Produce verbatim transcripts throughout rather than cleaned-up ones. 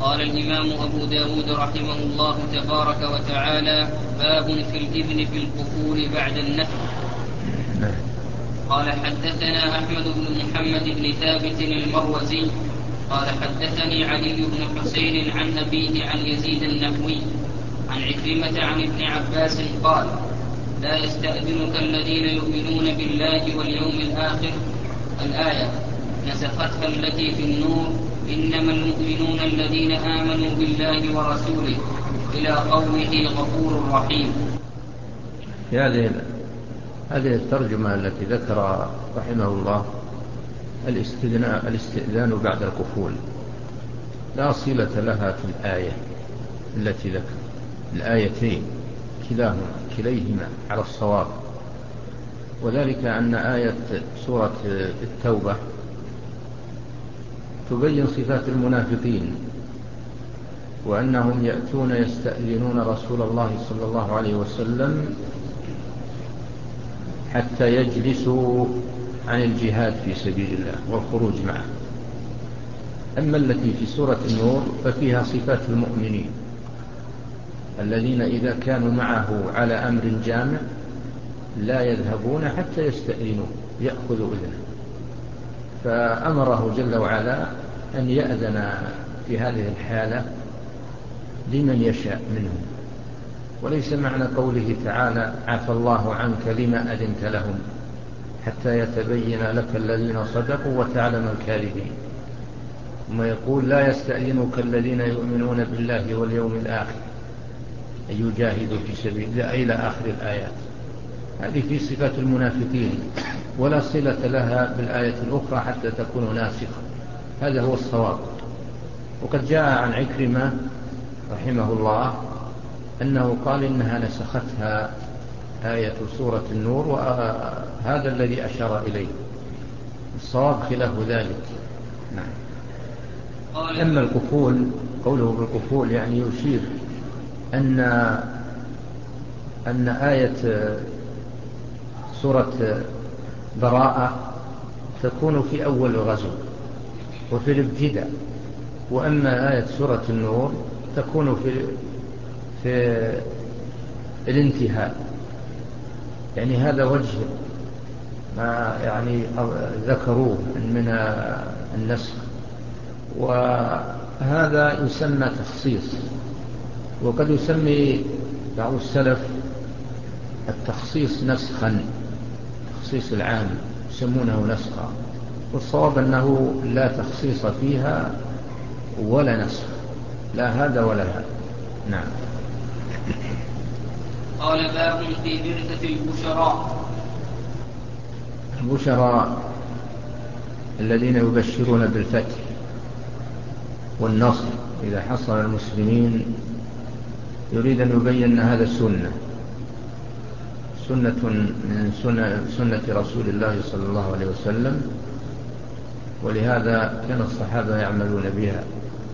قال الإمام أبو داود رحمه الله تبارك وتعالى: باب في الإذن في القفول بعد النفل. قال حدثنا أحمد بن محمد بن ثابت المروزي قال حدثني علي بن حسين عن أبيه عن يزيد النحوي عن عكرمة عن ابن عباس قال: لا يستأذنك الذين يؤمنون بالله واليوم الآخر الآية نسختها التي في النور إنما المؤمنون الذين آمنوا بالله ورسوله إلى قوله غفور رحيم. هذه هذه الترجمة التي ذكر رحمه الله الاستئذان بعد القفول لا صلة لها في الآية التي ذكر الآيتين كلاهما كليهما على الصواب، وذلك أن آية سورة التوبة تبين صفات المنافقين وأنهم يأتون يستأذنون رسول الله صلى الله عليه وسلم حتى يجلسوا عن الجهاد في سبيل الله والخروج معه. أما التي في سورة النور ففيها صفات المؤمنين الذين إذا كانوا معه على أمر جامع لا يذهبون حتى يستأذنوا يأخذوا إذنه، فأمره جل وعلا أن يأذن في هذه الحالة لمن يشاء منهم، وليس معنى قوله تعالى عفى الله عنك لما أذنت لهم حتى يتبين لك الذين صدقوا وتعلم الكاذبين. ثم يقول لا يستأذنك الذين يؤمنون بالله واليوم الآخر أن يجاهدوا في سبيل الله إلى آخر الآيات. هذه في صفات المنافقين ولا صلة لها بالآية الأخرى حتى تكون ناسخة، هذا هو الصواب. وقد جاء عن عكرمة رحمه الله أنه قال إنها نسختها آية سورة النور، وهذا الذي أشار إليه، الصواب خلاف ذلك. نعم. أما القفول قوله بالقفول يعني يشير أن أن آية سورة براءة تكون في أول الغزو وفي الابتداء، وأما آية سورة النور تكون في في الانتهاء. يعني هذا وجه ما يعني ذكروه من النسخ، وهذا يسمى تخصيص. وقد يسمي بعض السلف التخصيص نسخا، تخصيص العام يسمونه نسخا، والصواب أنه لا تخصيص فيها ولا نسخ، لا هذا ولا هذا. نعم. قال باب في بعثة البشراء. البشراء الذين يبشرون بالفتح والنصر إذا حصل المسلمين، يريد أن يبين أن هذا سنة سنة من سنة, سنة رسول الله صلى الله عليه وسلم، ولهذا كان الصحابة يعملون بها،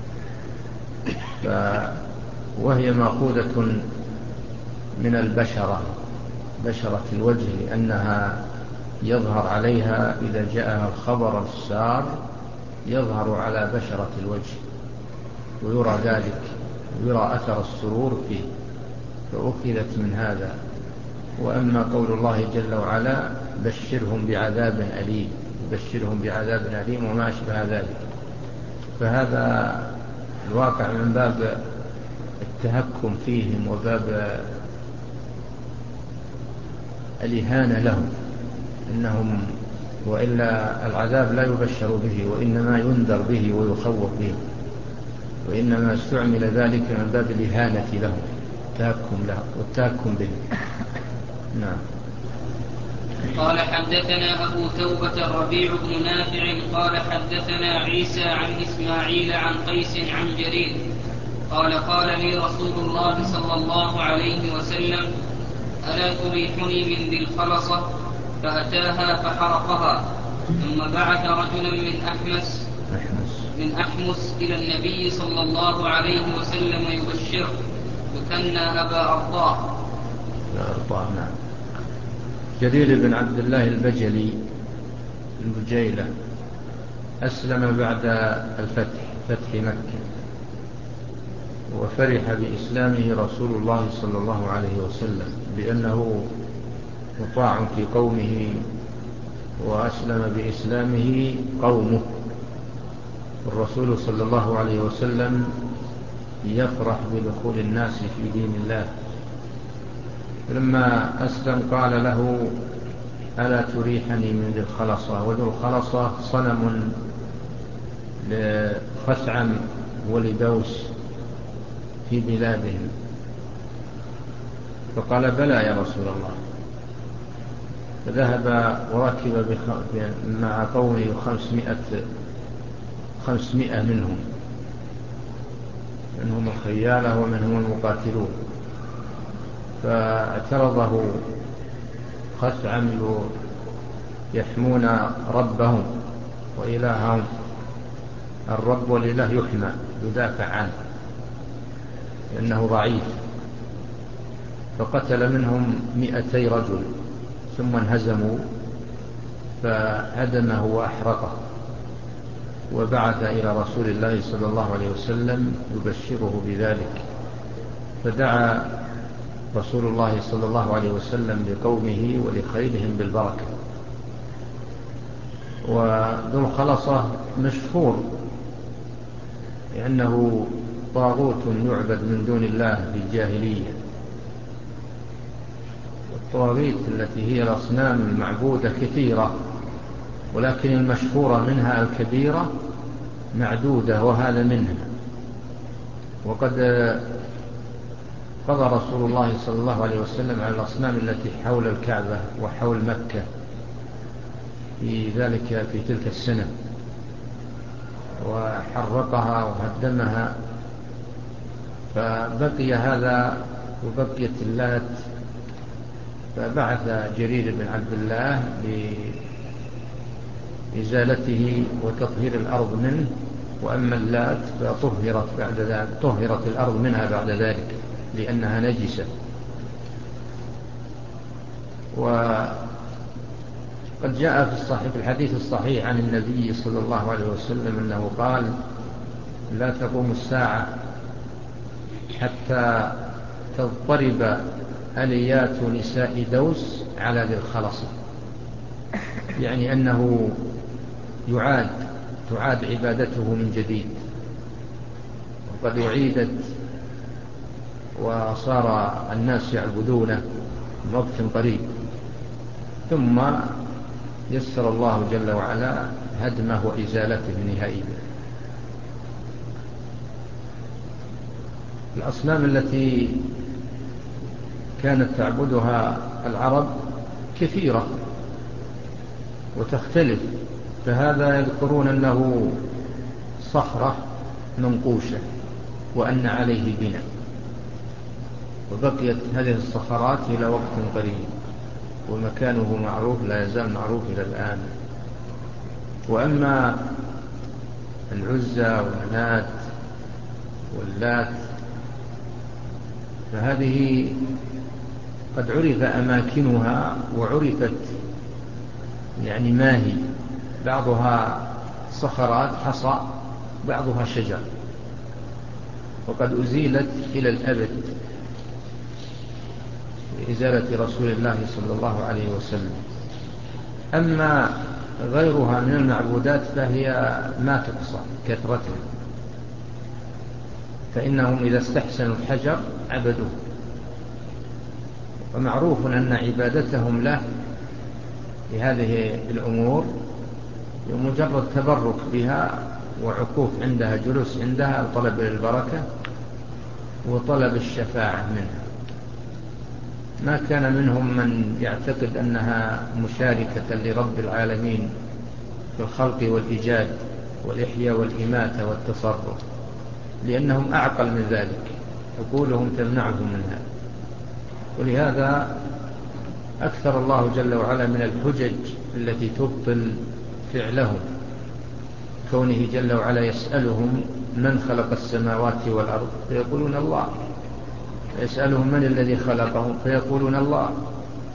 وهي مأخوذة من البشرة، بشرة الوجه، لأنها يظهر عليها إذا جاءها الخبر السار يظهر على بشرة الوجه ويرى ذلك، ويرى أثر السرور فيه، فأخذت من هذا. وأما قول الله جل وعلا بشرهم بعذاب أليم، بشرهم بعذاب أليم وما أشبه ذلك، فهذا الواقع من باب التهكم فيهم وباب الإهانة لهم، إنهم وإلا العذاب لا يبشر به وإنما ينذر به ويخوف به، وإنما استعمل ذلك من باب الإهانة لهم والتهكم له والتهكم به. نعم. قال حدثنا أبو توبة الربيع بن نافع قال حدثنا عيسى عن إسماعيل عن قيس عن جرير قال قال لي رسول الله صلى الله عليه وسلم ألا تريحني من ذي الخلصة؟ فأتاها فحرقها، ثم بعث رجلا من أحمس من أحمس إلى النبي صلى الله عليه وسلم يبشره، يكنى أبا أرطاه. نعم. جرير بن عبد الله البجلي البجيلة أسلم بعد الفتح فتح مكة، وفرح بإسلامه رسول الله صلى الله عليه وسلم بأنه مطاع في قومه، وأسلم بإسلامه قومه. الرسول صلى الله عليه وسلم يفرح بدخول الناس في دين الله. لما أسلم قال له: ألا تريحني من ذي الخلصة؟ وذو الخلصة صنم لخثعم ولدوس في بلادهم. فقال: بلى يا رسول الله. فذهب وركب مع قومه خمسمائة خمسمائة منهم منهم الخيالة ومنهم المقاتلون. فاعترضه خثعم يحمون ربهم وإلههم. الرب والإله يحمى يدافع عنه لأنه ضعيف. فقتل منهم مئتي رجل ثم انهزموا فهدمه وأحرقه، وبعث إلى رسول الله صلى الله عليه وسلم يبشره بذلك. فدعا رسول الله صلى الله عليه وسلم لقومه ولخيرهم بالبركة. وذو الخلصة مشهور لأنه طاغوت يعبد من دون الله في الجاهلية. الطواغيت التي هي الأصنام المعبودة كثيرة، ولكن المشهورة منها الكبيرة معدودة، وهذا منها. وقد قضى رسول الله صلى الله عليه وسلم على الأصنام التي حول الكعبة وحول مكة في ذلك في تلك السنة، وحرقها وهدمها. فبقي هذا وبقيت اللات. فبعث جرير بن عبد الله لإزالته وتطهير الأرض منه. وأما اللات فطهرت بعد ذلك، طهرت الأرض منها بعد ذلك لأنها نجسة. وقد جاء في الصحيح في الحديث الصحيح عن النبي صلى الله عليه وسلم أنه قال: لا تقوم الساعة حتى تضطرب أليات نساء دوس على ذي الخلصة، يعني أنه يعاد تعاد عبادته من جديد، وقد أعيدت وصار الناس يعبدونه من وقت قريب. ثم يسر الله جل وعلا هدمه وإزالته نهائيا. الأصنام التي كانت تعبدها العرب كثيرة وتختلف. فهذا يذكرون أنه صخرة منقوشة وأن عليه بناء، وبقيت هذه الصخرات إلى وقت قريب، ومكانه معروف لا يزال معروف إلى الآن. وأما العزى والمنات واللات فهذه قد عرف أماكنها وعرفت يعني ما هي. بعضها صخرات حصى، بعضها شجر، وقد أزيلت إلى الأبد بإزالة رسول الله صلى الله عليه وسلم. أما غيرها من المعبودات فهي ما تقصى كثرتها، فإنهم إذا استحسنوا الحجر عبدوه. ومعروف أن عبادتهم له لهذه الأمور بمجرد تبرك بها وعكوف عندها، جلوس عندها، طلب البركة وطلب الشفاعة منها. ما كان منهم من يعتقد أنها مشاركة لرب العالمين في الخلق والإيجاد والإحياء والإماتة والتصرف، لأنهم أعقل من ذلك، عقولهم تمنعهم منها. ولهذا أكثر الله جل وعلا من الحجج التي تبطل فعلهم، كونه جل وعلا يسألهم: من خلق السماوات والأرض؟ فيقولون الله. ويسألهم: من الذي خلقهم؟ فيقولون الله.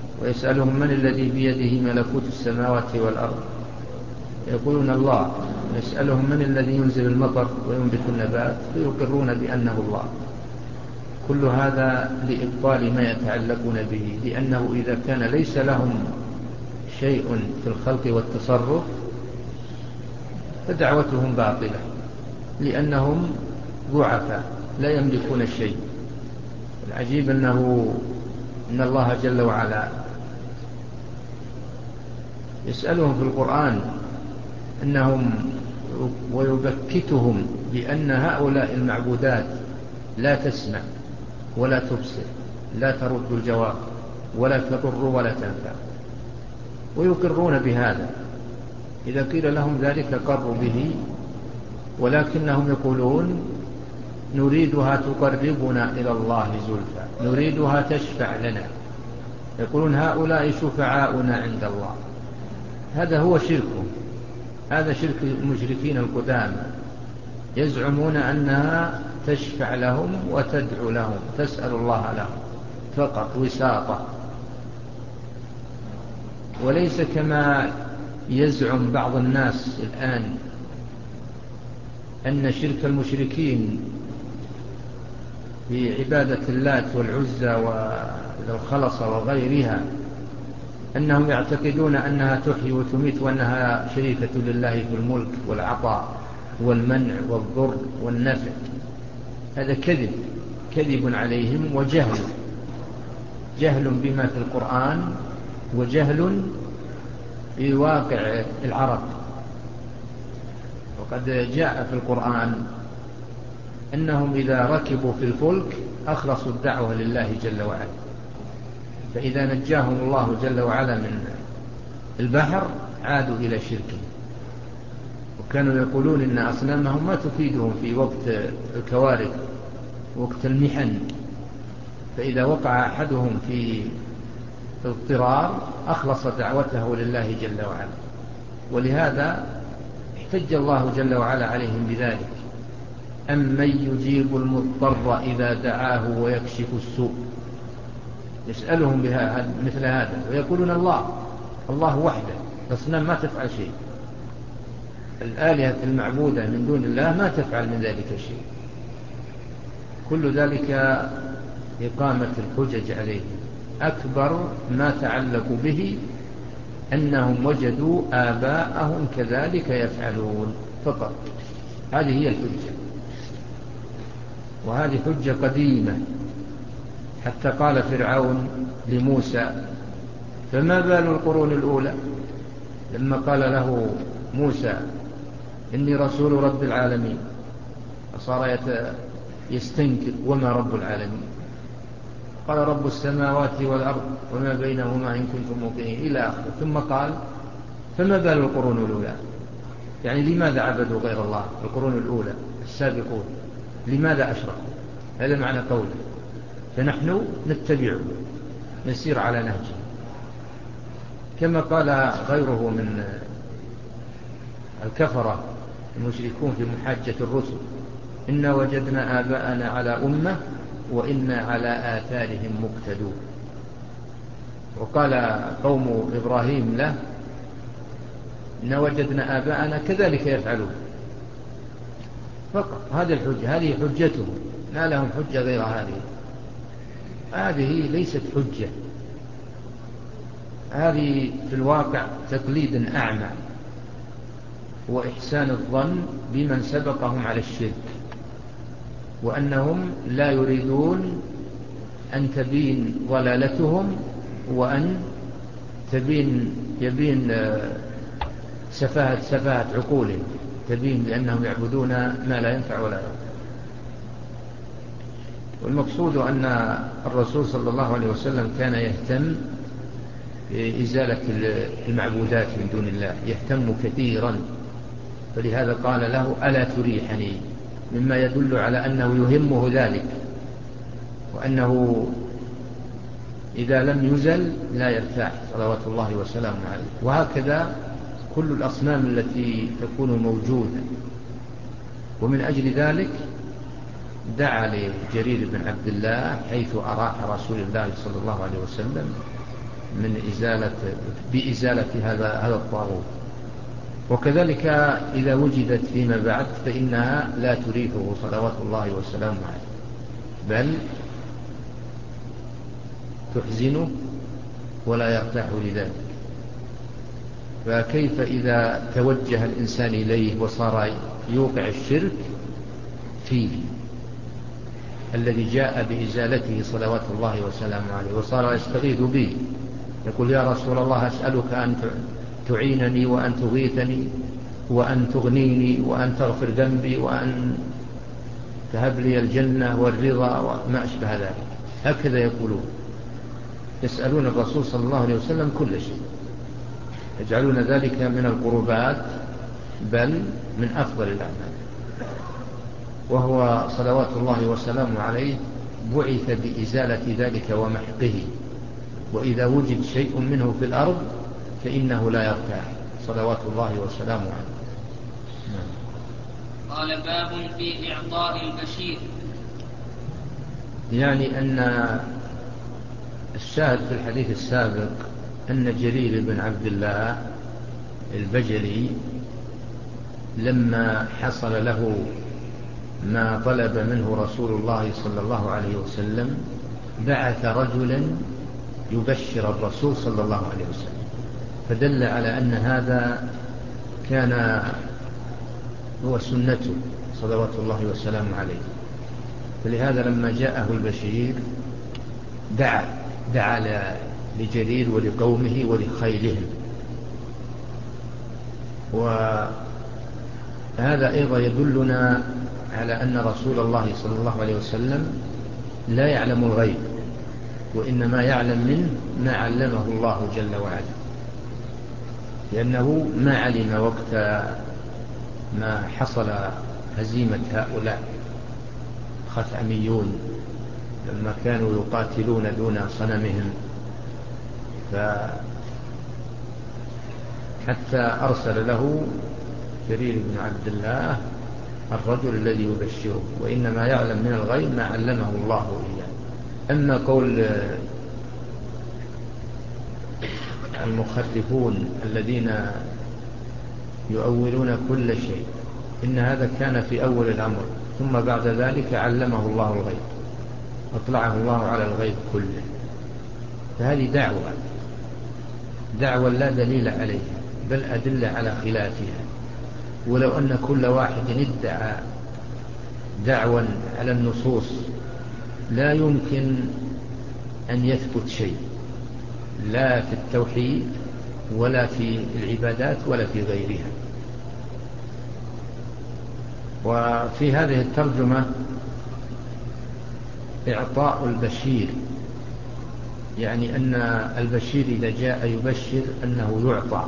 ويسألهم: من الذي بيده ملكوت السماوات والأرض؟ يقولون الله. يسألهم من الذي ينزل المطر وينبت النبات فيقرون بأنه الله. كل هذا لإبطال ما يتعلقون به، لأنه إذا كان ليس لهم شيء في الخلق والتصرف فدعوتهم باطلة، لأنهم ضعفاء لا يملكون الشيء. العجيب أنه إن الله جل وعلا يسألهم في القرآن أنهم ويبكتهم بأن هؤلاء المعبودات لا تسمع ولا تبصر، لا ترد الجواب ولا تضر ولا تنفع، ويقرون بهذا. إذا قيل لهم ذلك قروا به، ولكنهم يقولون نريدها تقربنا إلى الله زلفى، نريدها تشفع لنا. يقولون هؤلاء شفعاؤنا عند الله. هذا هو شركهم، هذا شرك المشركين القدامى، يزعمون أنها تشفع لهم وتدعو لهم، تسأل الله لهم فقط وساطة، وليس كما يزعم بعض الناس الآن أن شرك المشركين في عبادة اللات والعزى والخلص وغيرها أنهم يعتقدون أنها تحيي وتميت وأنها شريكة لله في الملك والعطاء والمنع والضر والنفع. هذا كذب، كذب عليهم وجهل، جهل بما في القرآن وجهل بواقع العرب. وقد جاء في القرآن أنهم إذا ركبوا في الفلك أخلصوا الدعوة لله جل وعلا، فإذا نجاهم الله جل وعلا من البحر عادوا إلى شركه. وكانوا يقولون إن أصنامهم ما تفيدهم في وقت الكوارث، وقت المحن، فإذا وقع أحدهم في اضطرار أخلص دعوته لله جل وعلا. ولهذا احتج الله جل وعلا عليهم بذلك: أمن يجيب المضطر إذا دعاه ويكشف السوء. يسألهم بها مثل هذا ويقولون الله الله وحده، الأصنام ما تفعل شيء، الآلهة المعبودة من دون الله ما تفعل من ذلك شيء. كل ذلك إقامة الحجج عليهم. أكبر ما تعلقوا به أنهم وجدوا آباءهم كذلك يفعلون فقط. هذه هي الحجة، وهذه حجة قديمة، حتى قال فرعون لموسى: فما بال القرون الأولى؟ لما قال له موسى: إني رسول رب العالمين، فصار يستنكر: وما رب العالمين؟ قال: رب السماوات والأرض وما بينهما إن كنتم موقنين، إلى آخره. ثم قال: فما بال القرون الأولى؟ يعني لماذا عبدوا غير الله القرون الأولى السابقون؟ لماذا أشركوا؟ هذا معنى قوله. فنحن نتبعه، نسير على نهجه. كما قال غيره من الكفرة المشركون في محاجة الرسل: إنا وجدنا آباءنا على أمة وإنا على آثارهم مقتدون. وقال قوم إبراهيم له: إنا وجدنا آباءنا كذلك يفعلون. فقط هذه الحجة، هذه حجتهم، ما لهم حجة غير هذه. هذه ليست حجة، هذه في الواقع تقليد أعمى وإحسان الظن بمن سبقهم على الشرك، وأنهم لا يريدون أن تبين ضلالتهم وأن تبين يبين سفاهة سفاهة عقولهم، تبين لأنهم يعبدون ما لا ينفع ولا يضر. والمقصود أن الرسول صلى الله عليه وسلم كان يهتم بإزالة المعبودات من دون الله، يهتم كثيرا، فلهذا قال له: ألا تريحني؟ مما يدل على أنه يهمه ذلك، وأنه إذا لم يزل لا يرتاح صلوات الله وسلامه عليه. وهكذا كل الأصنام التي تكون موجودة. ومن أجل ذلك دعا لجرير بن عبد الله حيث أراح رسول الله صلى الله عليه وسلم من إزالة بإزالة هذا هذا الطاغوت. وكذلك إذا وجدت فيما بعد فإنها لا تريده صلوات الله وسلامه عليه، بل تحزنه ولا يرتاح لذلك. فكيف إذا توجه الإنسان إليه وصار يوقع الشرك فيه الذي جاء بإزالته صلوات الله وسلامه عليه، وصار يستغيث به، يقول يا رسول الله أسألك أن تعينني وأن تغيثني وأن تغنيني وأن تغفر ذنبي وأن تهب لي الجنة والرضا وما أشبه ذلك. هكذا يقولون، يسألون الرسول صلى الله عليه وسلم كل شيء، يجعلون ذلك من القربات بل من أفضل الأعمال. وهو صلوات الله وسلامه عليه بعث بإزالة ذلك ومحقه، وإذا وجد شيء منه في الأرض فإنه لا يرتاح صلوات الله وسلامه عليه. قال باب في إعطاء البشير، يعني أن الشاهد في الحديث السابق أن جرير بن عبد الله البجلي لما حصل له ما طلب منه رسول الله صلى الله عليه وسلم بعث رجلا يبشر الرسول صلى الله عليه وسلم، فدل على أن هذا كان هو سنته صلوات الله وسلامه عليه. فلهذا لما جاءه البشير دعا دعا لجرير ولقومه ولخيلهم. وهذا أيضا يدلنا على أن رسول الله صلى الله عليه وسلم لا يعلم الغيب، وإنما يعلم منه ما علمه الله جل وعلا، لأنه ما علم وقت ما حصل هزيمة هؤلاء خثعميون لما كانوا يقاتلون دون صنمهم، حتى أرسل له جرير بن عبد الله الرجل الذي يبشره، وإنما يعلم من الغيب ما علمه الله إياه. أما قول المخرفون الذين يؤولون كل شيء إن هذا كان في أول الأمر ثم بعد ذلك علمه الله الغيب، أطلعه الله على الغيب كله، فهذه دعوة دعوة لا دليل عليها بل أدل على خلافها. ولو أن كل واحد ادعى دعوا على النصوص لا يمكن أن يثبت شيء، لا في التوحيد ولا في العبادات ولا في غيرها. وفي هذه الترجمة إعطاء البشير، يعني أن البشير إذا جاء يبشر أنه يعطى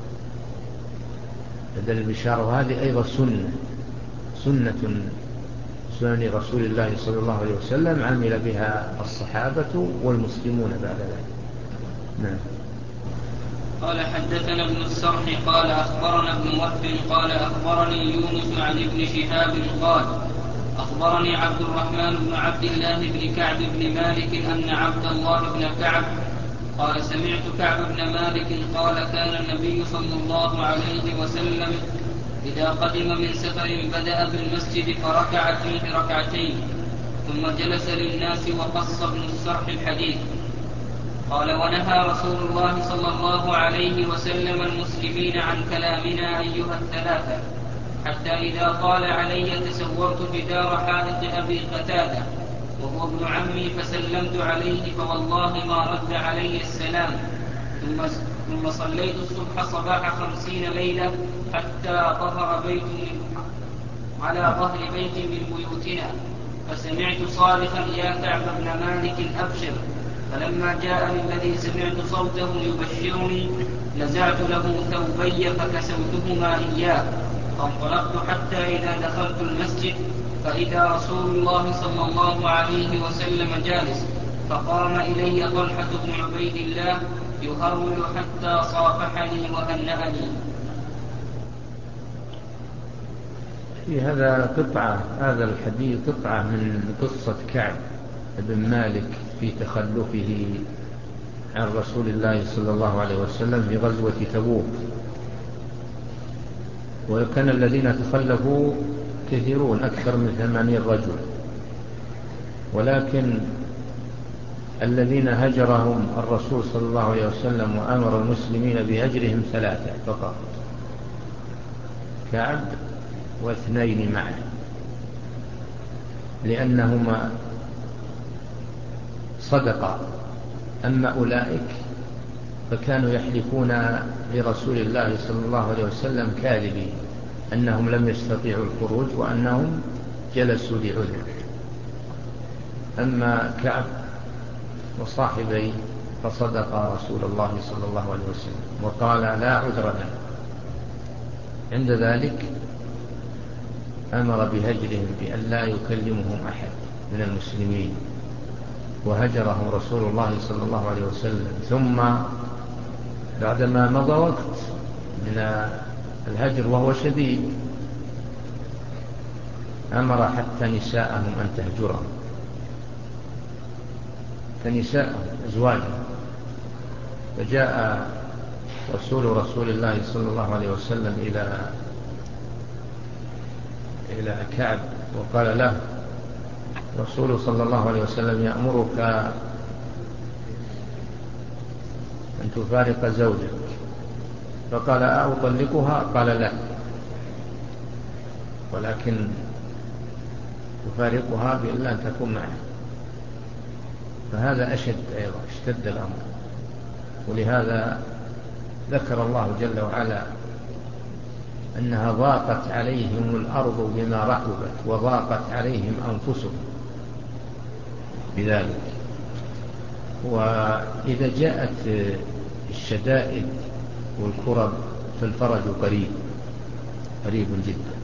بدل البشارة، وهذه أيضا سنة سنة سنن رسول الله صلى الله عليه وسلم عمل بها الصحابة والمسلمون بعد ذلك. نعم. قال حدثنا ابن السرح قال أخبرنا ابن وهب قال أخبرني يونس عن ابن شهاب قال أخبرني عبد الرحمن بن عبد الله بن كعب بن مالك أن عبد الله بن كعب قال سمعت كعب بن مالك قال كان النبي صلى الله عليه وسلم إذا قدم من سفر بدأ بالمسجد فركع فيه ركعتين ثم جلس للناس وقص ابن السرح الحديث. قال ونهى رسول الله صلى الله عليه وسلم المسلمين عن كلامنا أيها الثلاثة، حتى إذا طال علي تسورت جدار حائط أبي قتادة وهو ابن عمي فسلمت عليه فوالله ما رد علي السلام، ثم, ثم صليت الصبح صباح خمسين ليلة حتى ظهر بيت على ظهر بيت من بيوتنا فسمعت صارخا يا كعب بن مالك أبشر، فلما جاءني الذي سمعت صوته يبشرني نزعت له ثوبي فكسوتهما إياه، فانطلقت حتى إذا دخلت المسجد فإذا رسول الله صلى الله عليه وسلم جالس، فقام إلي طلحة بن عبيد الله يهرول حتى صافحني وهنأني. في هذا قطعة هذا الحديث قطعة من قصة كعب بن مالك في تخلفه عن رسول الله صلى الله عليه وسلم في غزوة تبوك. وكان الذين تخلفوا كثيرون أكثر من ثمانين رجل، ولكن الذين هجرهم الرسول صلى الله عليه وسلم وأمر المسلمين بهجرهم ثلاثة فقط، كعب واثنين معه، لأنهما صدقا. أما أولئك فكانوا يحلفون لرسول الله صلى الله عليه وسلم كاذبين أنهم لم يستطيعوا الخروج وأنهم جلسوا لعذر. أما كعب وصاحبيه فصدق رسول الله صلى الله عليه وسلم وقال لا عذر لنا. عند ذلك أمر بهجرهم بأن لا يكلمهم أحد من المسلمين، وهجرهم رسول الله صلى الله عليه وسلم. ثم بعدما مضى وقت من الهجر وهو شديد أمر حتى نساءهم أن تهجرهم، فنساءهم أزواجهم. فجاء رسول رسول الله صلى الله عليه وسلم إلى إلى كعب وقال له رسول صلى الله عليه وسلم يأمرك أن تفارق زوجك. فقال أطلقها؟ قال لا، ولكن تفارقها بإلا أن تكون معه. فهذا أشد أيضا، اشتد الأمر. ولهذا ذكر الله جل وعلا أنها ضاقت عليهم الأرض بما رحبت وضاقت عليهم أنفسهم بذلك. وإذا جاءت الشدائد والكرب فالفرج قريب قريب جدا.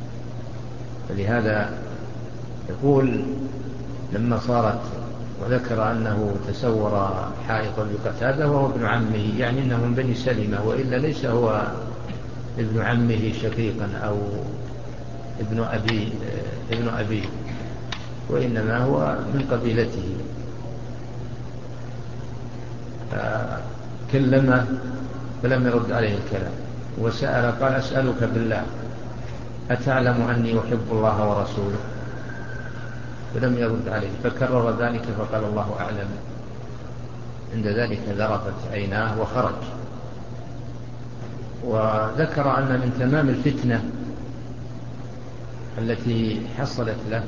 فلهذا يقول لما صارت، وذكر أنه تسور حائطا بقتادة وهو ابن عمه، يعني أنه من بني سلمة، وإلا ليس هو ابن عمه شقيقا أو ابن أبي ابن أبيه، وإنما هو من قبيلته. كلمه فلم يرد عليه الكلام، وسأل قال أسألك بالله أتعلم أني أحب الله ورسوله؟ فلم يرد عليه، فكرر ذلك فقال الله أعلم. عند ذلك ذرفت عيناه وخرج. وذكر أن من تمام الفتنة التي حصلت له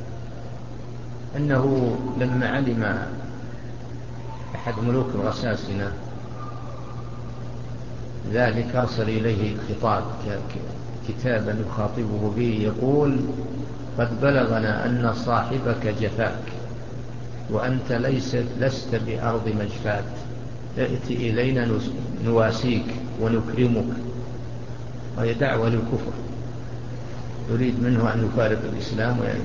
أنه لما علم أحد ملوك الغساسنة ذلك أرسل إليه خطاب كتابا يخاطبه به يقول قد بلغنا أن صاحبك جفاك وأنت ليست لست بأرض مجفات، ائت إلينا نواسيك ونكرمك. وهي دعوة للكفر، يريد منه أن يفارق الإسلام ويعني.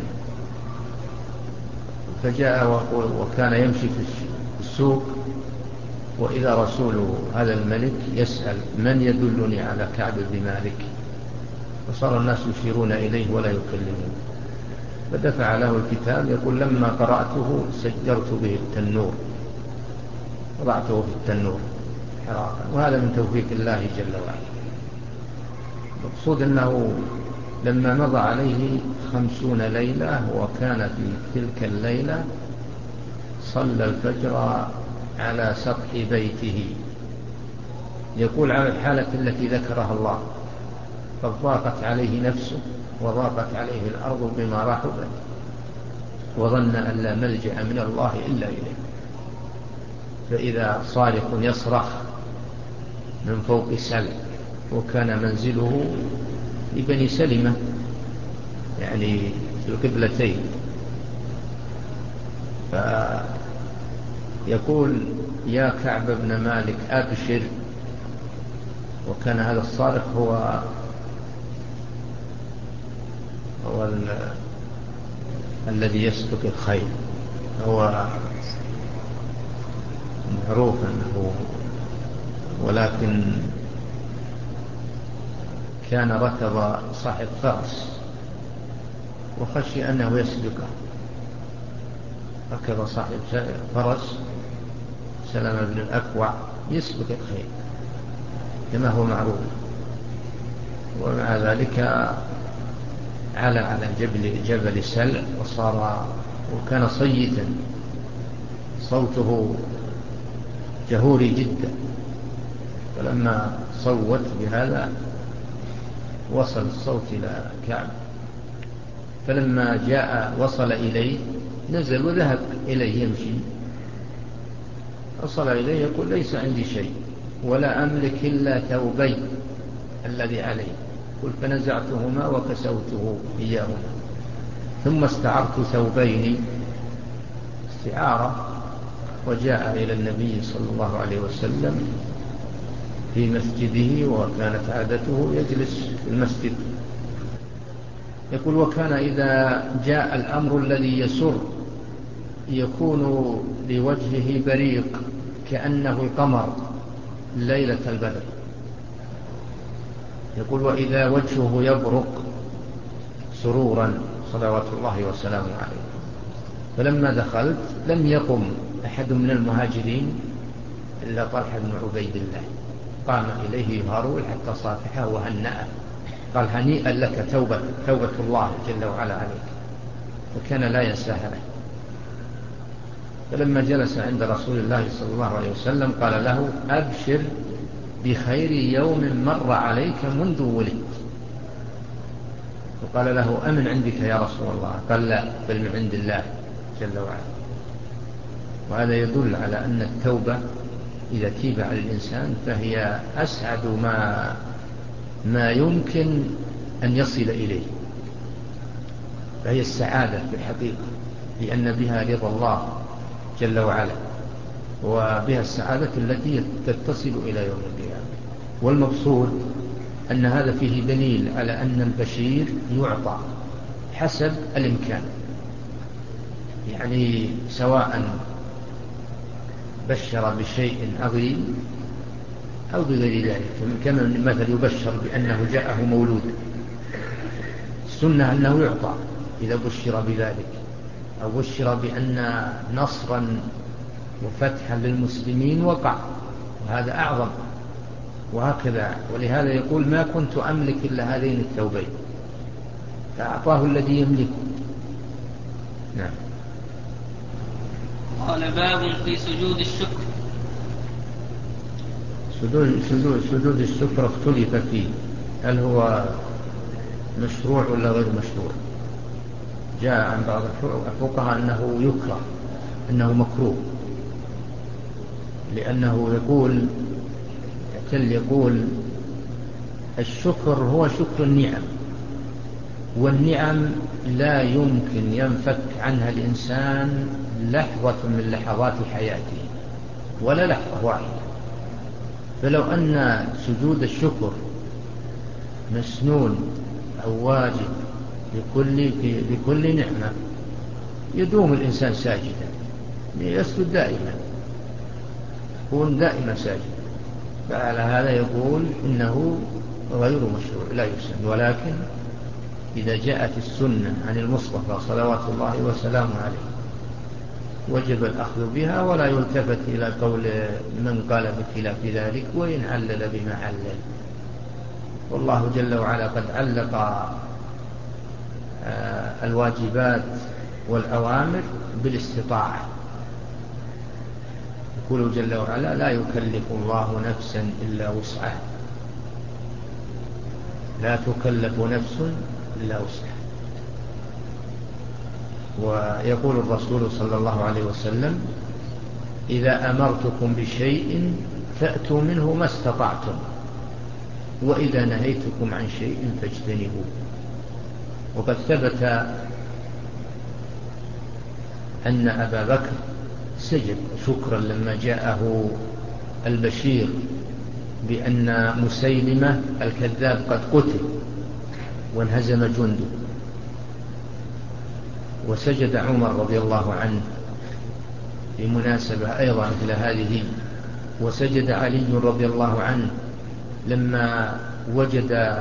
فجاء وكان يمشي في السوق، وإذا رسول هذا الملك يسأل من يدلني على كعب بن مالك، فصار الناس يشيرون إليه ولا يكلمون. فدفع له الكتاب يقول لما قرأته سجرت به التنور، وضعته في التنور حراقا. وهذا من توفيق الله جل وعلا. المقصود أنه لما مضى عليه خمسون ليلة وكان في تلك الليلة صلى الفجر على سطح بيته، يقول على الحالة التي ذكرها الله، قد ضاقت عليه نفسه وضاقت عليه الأرض بما رحبت وظن أن لا ملجأ من الله إلا إليه. فإذا صارخ يصرخ من فوق سلم، وكان منزله لبني سلمة يعني في القبلتين. فيقول يا كعب بن مالك أبشر. وكان هذا الصارخ هو هو الذي يسبق الخيل، هو معروف أنه، ولكن كان ركض صاحب فرس وخشي أنه يسبقه. ركض صاحب فرس سلمة بن الأكوع يسبق الخيل كما هو معروف. ومع ذلك على على جبل, جبل سلع وصار وكان صيتا، صوته جهوري جدا. فلما صوت بهذا وصل الصوت إلى كعب، فلما جاء وصل إليه نزل وذهب إليه يمشي. وصل إليه يقول: ليس عندي شيء ولا أملك إلا ثوبي الذي عليه. قل: فنزعتهما وكسوته إياهما، ثم استعرت ثوبين استعارة، وجاء إلى النبي صلى الله عليه وسلم في مسجده، وكانت عادته يجلس في المسجد. يقول: وكان إذا جاء الأمر الذي يسر يكون لوجهه بريق كأنه القمر ليلة البدر. يقول: وإذا وجهه يبرق سرورا صلوات الله وسلامه عليه. فلما دخلت لم يقم أحد من المهاجرين إلا طلحة بن عبيد الله، قام إليه يهارول حتى صافحه وهنأه، قال: هنيئا لك، توبة, توبة الله جل وعلا عليك. وكان لا ينساها له. فلما جلس عند رسول الله صلى الله عليه وسلم قال له: أبشر بخير يوم مر عليك منذ ولدت. وقال له: أمن عندك يا رسول الله؟ قال: لا، بل من عند الله جل وعلا. وهذا يدل على أن التوبة إذا تيب على الإنسان فهي أسعد ما, ما يمكن أن يصل إليه، فهي السعادة في الحقيقة، لأن بها رضا الله جل وعلا، وبها السعادة التي تتصل إلى يوم القيامة. والمقصود أن هذا فيه دليل على أن البشير يعطى حسب الإمكان، يعني سواء بشر بشيء عظيم أو بغير ذلك، كما مثل يبشر بأنه جاءه مولود، السنة أنه يعطى إذا بشر بذلك، أو بشر بأن نصرا وفتحا للمسلمين وقع، وهذا أعظم. وهكذا، ولهذا يقول: ما كنت أملك إلا هذين الثوبين، فأعطاه الذي يملكه. نعم. قال: باب في سجود الشكر. سجود, سجود, سجود الشكر اختلف فيه، هل هو مشروع ولا غير مشروع؟ جاء عن بعض الفقهاء أنه يكره، أنه مكروه، لأنه يقول يقول الشكر هو شكر النعم، والنعم لا يمكن ينفك عنها الإنسان لحظة من لحظات حياته، ولا لحظة واحدة. فلو أن سجود الشكر مسنون أو واجب لكل, لكل نعمة يدوم الإنسان ساجدا، يسجد دائما، يكون دائما ساجدا. فعلى هذا يقول إنه غير مشروع لا يسن. ولكن إذا جاءت السنة عن المصطفى صلوات الله وسلامه عليه وجب الأخذ بها، ولا يلتفت إلى قول من قال بخلاف ذلك وإن علل بما علل. والله جل وعلا قد علق الواجبات والأوامر بالاستطاعة. يقول جل وعلا: لا يكلف الله نفسا إلا وسعها، لا تكلف نفس إلا وسعها. ويقول الرسول صلى الله عليه وسلم: إذا أمرتكم بشيء فأتوا منه ما استطعتم، وإذا نهيتكم عن شيء فاجتنبوه. وقد ثبت أن أبا بكر سجد شكرا لما جاءه البشير بأن مسيلمة الكذاب قد قتل وانهزم جنده. وسجد عمر رضي الله عنه في مناسبة أيضا مثل هذه. وسجد علي رضي الله عنه لما وجد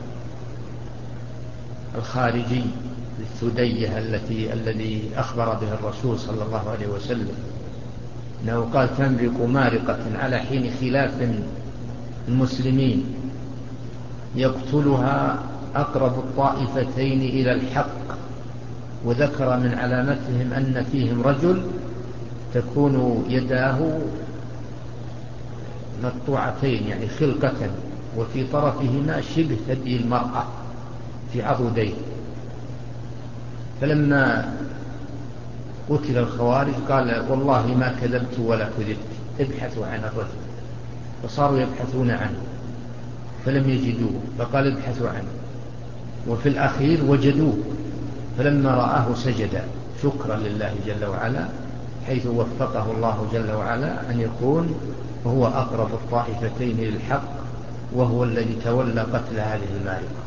الخارجي الثدية التي الذي أخبر به الرسول صلى الله عليه وسلم أنه قال: تمرق مارقة على حين خلاف المسلمين، يقتلها أقرب الطائفتين إلى الحق، وذكر من علامتهم أن فيهم رجل تكون يداه مقطوعتين يعني خلقة، وفي طرفهما شبه ثدي المرأة في عضدين. فلما قتل الخوارج قال والله ما كذبت ولا كذبت، ابحثوا عن الرجل. فصاروا يبحثون عنه فلم يجدوه، فقال ابحثوا عنه، وفي الأخير وجدوه، فلما رآه سجد شكرا لله جل وعلا، حيث وفقه الله جل وعلا أن يكون وهو أقرب الطائفتين للحق، وهو الذي تولى قتل هذه المارقة.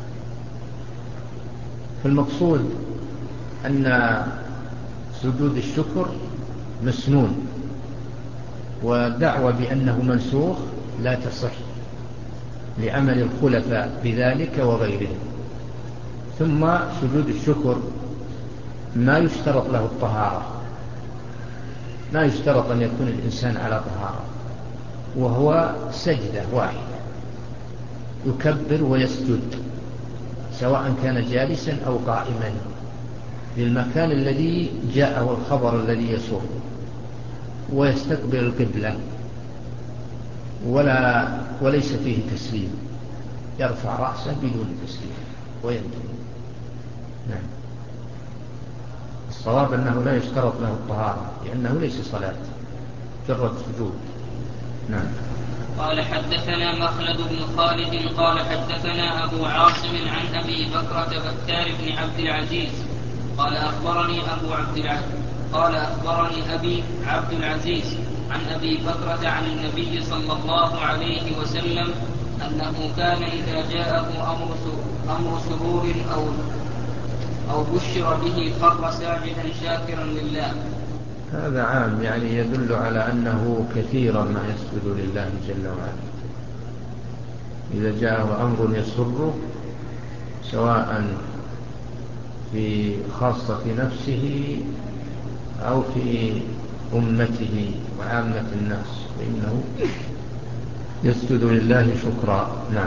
فالمقصود أن سجود الشكر مسنون، والدعوة بأنه منسوخ لا تصح لعمل الخلفاء بذلك وغيرهم. ثم سجود الشكر ما يشترط له الطهارة، ما يشترط أن يكون الإنسان على طهارة، وهو سجدة واحدة يكبر ويسجد سواء كان جالسا أو قائما للمكان الذي جاءه الخبر الذي يسر، ويستقبل القبلة ولا وليس فيه تسليم، يرفع رأسه بدون تسليم وينتهي. نعم. الصواب أنه لا يشترط له الطهارة لأنه ليس صلاة، مجرد سجود. نعم. قال حدثنا مخلد بن خالد قال حدثنا أبو عاصم عن أبي بكرة بكار بن عبد العزيز قال أخبرني أبو عبد العزيز قال أخبرني أبي عبد العزيز عن أبي بكرة عن النبي صلى الله عليه وسلم أنه كان إذا جاءه أمر أمر سرور أو أو بشر به خر ساجدا شاكرا لله. هذا عام، يعني يدل على أنه كثيرا ما يسجد لله جل وعلا. إذا جاءه أمر يسره سواء في خاصة نفسه أو في أمته وعامة الناس فإنه يسجد لله شكرا. نعم.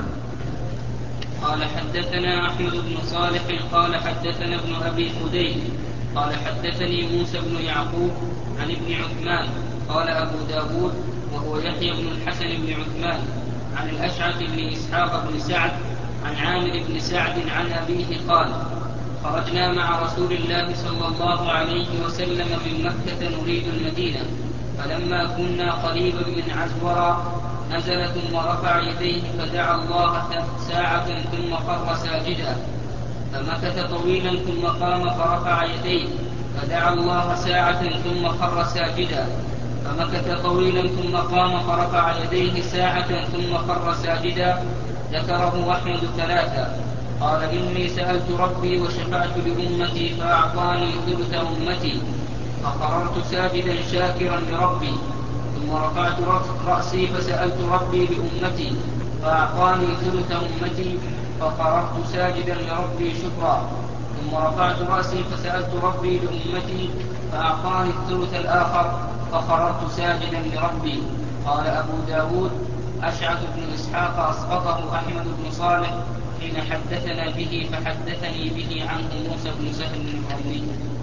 قال حدثنا أحمد بن صالح قال حدثنا ابن أبي فديك قال حدثني موسى بن يعقوب عن ابن عثمان قال أبو داود وهو يحيى بن الحسن بن عثمان عن الأشعث بن إسحاق بن سعد عن عامر بن سعد عن أبيه قال خرجنا مع رسول الله صلى الله عليه وسلم من مكة نريد المدينة، فلما كنا قريبا من عزورا نزل ثم رفع يديه فدعا الله ساعة ثم خر ساجدا، فمكث طويلا ثم قام فرفع يديه فدعا الله ساعة ثم خر ساجدا، فمكث طويلا ثم قام فرفع يديه ساعة ثم خر ساجدا. ذكره أحمد ثلاثة. قال إني سألت ربي وشفعت لأمتي فأعطاني ثلث أمتي، فقررت ساجدا شاكرا لربي، ثم رفعت رأسي فسألت ربي لأمتي فأعطاني ثلث أمتي، فقررت ساجدا لربي شكرا، ثم رفعت رأسي فسألت ربي لأمتي فأعطاني الثلث الآخر، فقررت ساجدا لربي. قال أبو داود أشعث بن إسحاق أسقطه أحمد بن صالح حين حدثنا به، فحدثني به عنه موسى بن سهل الحمدي.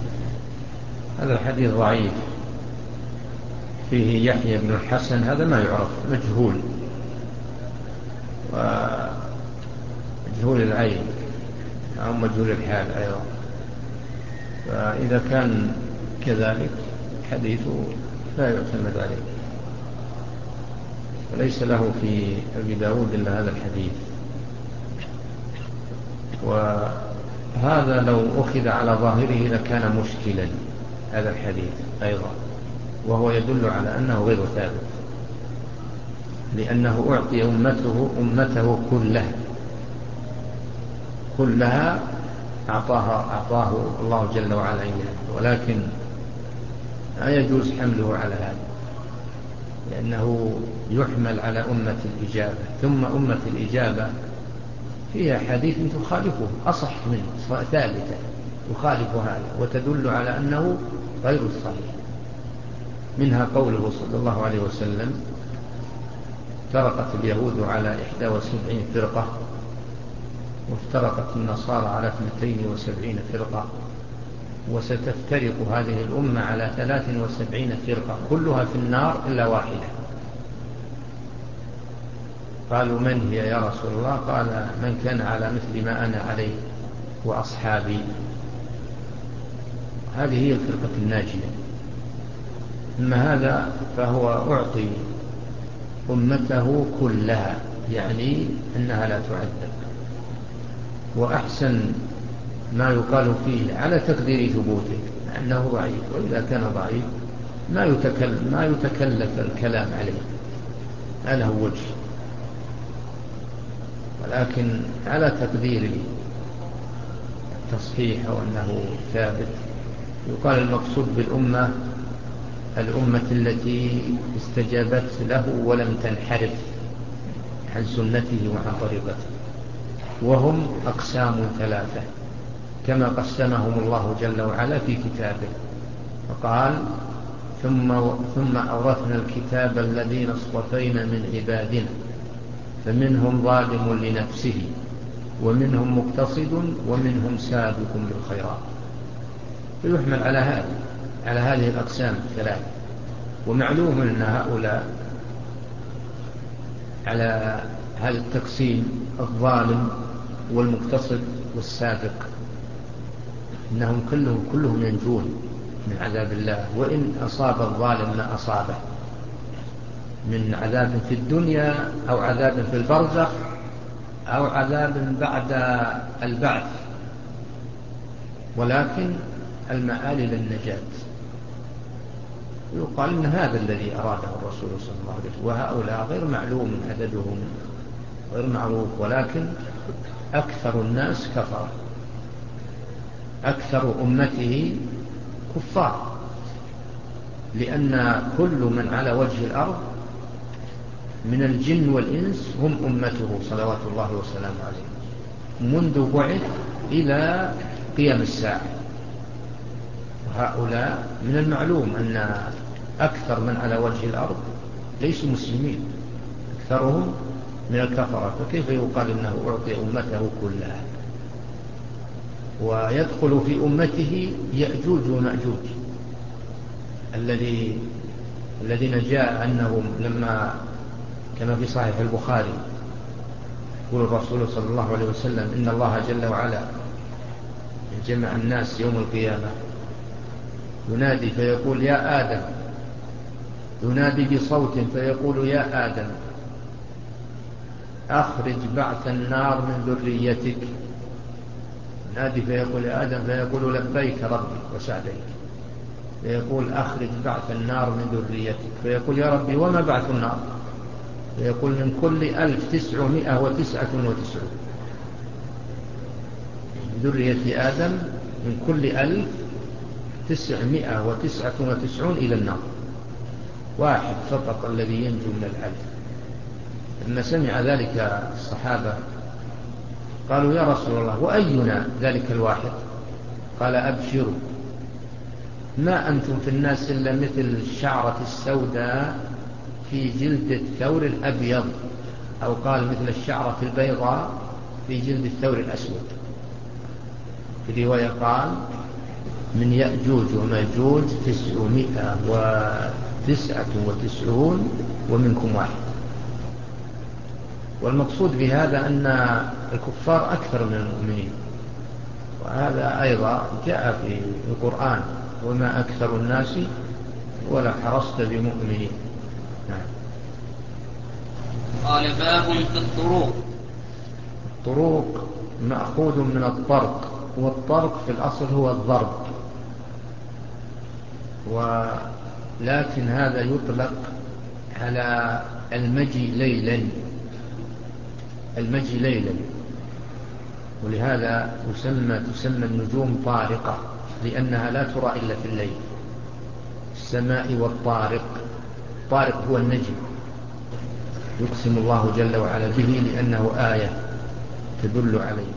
هذا الحديث ضعيف، فيه يحيى بن الحسن، هذا ما يعرف، مجهول ومجهول العين أو مجهول الحال أيضا. فإذا كان كذلك حديثه لا يعتمد عليه، وليس له في أبي داود إلا هذا الحديث. وهذا لو أخذ على ظاهره لكان مشكلا هذا الحديث أيضا، وهو يدل على أنه غير ثابت، لأنه أعطي أمته أمته كلها كلها أعطاها أعطاه الله جل وعلا إياه، ولكن لا يجوز حمله على هذا، لأنه يحمل على أمة الإجابة. ثم أمة الإجابة فيها حديث تخالفه أصح منه، ثابتة تخالف هذا وتدل على أنه غير الصحيح. منها قوله صلى الله عليه وسلم: فرقت اليهود على إحدى وسبعين فرقة وافترقت النصارى على اثنتين وسبعين فرقة، وستفترق هذه الأمة على ثلاث وسبعين فرقة كلها في النار إلا واحدة. قالوا من هي يا رسول الله؟ قال من كان على مثل ما أنا عليه وأصحابي. هذه هي الفرقة الناجية. أما هذا فهو أعطي أمته كلها، يعني أنها لا تعذب. وأحسن ما يقال فيه على تقدير ثبوته أنه ضعيف، وإذا كان ضعيف ما يتكلم ما يتكلف الكلام عليه، ما له وجه، ولكن على تقدير التصحيح وأنه ثابت يقال المقصود بالأمة الأمة التي استجابت له ولم تنحرف عن سنته وعن طريقته، وهم أقسام ثلاثة كما قسمهم الله جل وعلا في كتابه، فقال ثم, ثم أورثنا الكتاب الذين اصطفينا من عبادنا فمنهم ظالم لنفسه ومنهم مقتصد ومنهم سابق بالخيرات. فيحمل على هذه على هذه الأقسام الثلاثة. ومعلوم أن هؤلاء على هذا التقسيم الظالم والمقتصد والسابق إنهم كلهم كلهم ينجون من عذاب الله، وإن أصاب الظالم ما أصابه من عذاب في الدنيا أو عذاب في البرزخ أو عذاب بعد البعث، ولكن المآل للنجاة. يقال إن هذا الذي أراده الرسول صلى الله عليه وسلم، وهؤلاء غير معلوم عددهم غير معروف، ولكن أكثر الناس كفر، أكثر أمته كفار، لأن كل من على وجه الأرض من الجن والإنس هم أمته صلوات الله وسلامه عليه منذ بعث إلى قيام الساعة. وهؤلاء من المعلوم أن أكثر من على وجه الأرض ليسوا مسلمين، أكثرهم من الكفرة، فكيف يقال إنه أعطي أمته كلها؟ ويدخل في أمته يأجوج ومأجوج الذي الذين جاء أنهم لما كما في صحيح البخاري يقول الرسول صلى الله عليه وسلم إن الله جل وعلا جمع الناس يوم القيامة ينادي فيقول يا آدم، ينادي بصوت فيقول يا آدم أخرج بعث النار من ذريتك، ينادي فيقول يا آدم فيقول لبيك ربي وسعديك، فيقول أخرج بعث النار من ذريتك، فيقول يا ربي وما بعث النار؟ فيقول من كل ألف تسعمائة وتسعة وتسعون، ذرية آدم من كل ألف تسعمائة وتسعة وتسعون إلى النار، واحد فقط الذي ينجو من الألف. لما سمع ذلك الصحابة قالوا يا رسول الله وأينا ذلك الواحد؟ قال أبشروا ما أنتم في الناس إلا مثل الشعرة السوداء في جلد الثور الأبيض، أو قال مثل الشعرة البيضاء في جلد الثور الأسود. في رواية قال من يأجوج وماجوج تسعمائة وتسعة وتسعون ومنكم واحد. والمقصود بهذا أن الكفار أكثر من المؤمنين، وهذا أيضا جاء في القرآن وما أكثر الناس ولا حرصت بمؤمنين. نعم. قال باب في الطروق. الطروق مأخوذ من الطرق، والطرق في الأصل هو الضرب، ولكن هذا يطلق على المجي ليلا، المجي ليلا، ولهذا تسمى, تسمى النجوم طارقة لأنها لا ترى إلا في الليل. السماء والطارق، الطارق هو النجم، يقسم الله جل وعلا به لأنه آية تدل عليه.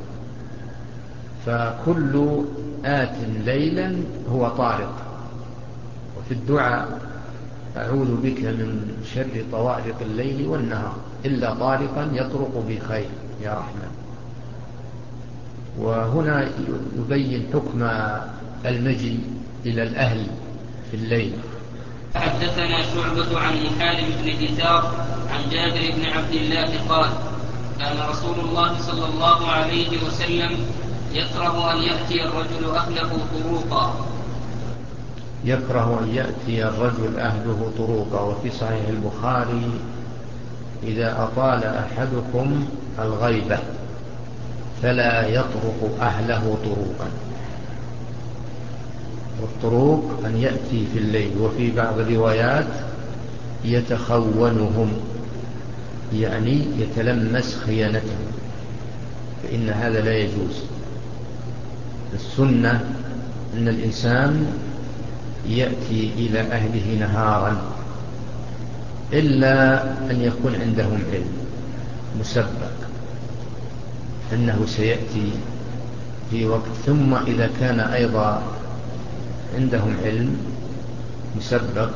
فكل آت ليلا هو طارق. وفي الدعاء أعوذ بك من شر طوارق الليل والنهار إلا طارقا يطرق بخير يا رحمن. وهنا يبين حكم المجي إلى الأهل في الليل. حدثنا شعبة عن محارب بن دثار عن جابر بن عبد الله قال كان رسول الله صلى الله عليه وسلم يكره أن يأتي الرجل أهله طروقا يكره أن يأتي الرجل أهله طروقا وفي صحيح البخاري إذا أطال أحدكم الغيبة فلا يطرق أهله طروقا. والطروق أن يأتي في الليل، وفي بعض الروايات يتخونهم يعني يتلمس خيانتهم، فإن هذا لا يجوز. السنة أن الإنسان يأتي إلى أهله نهارا إلا أن يكون عندهم علم مسبق أنه سيأتي في وقت، ثم إذا كان أيضا عندهم علم مسبق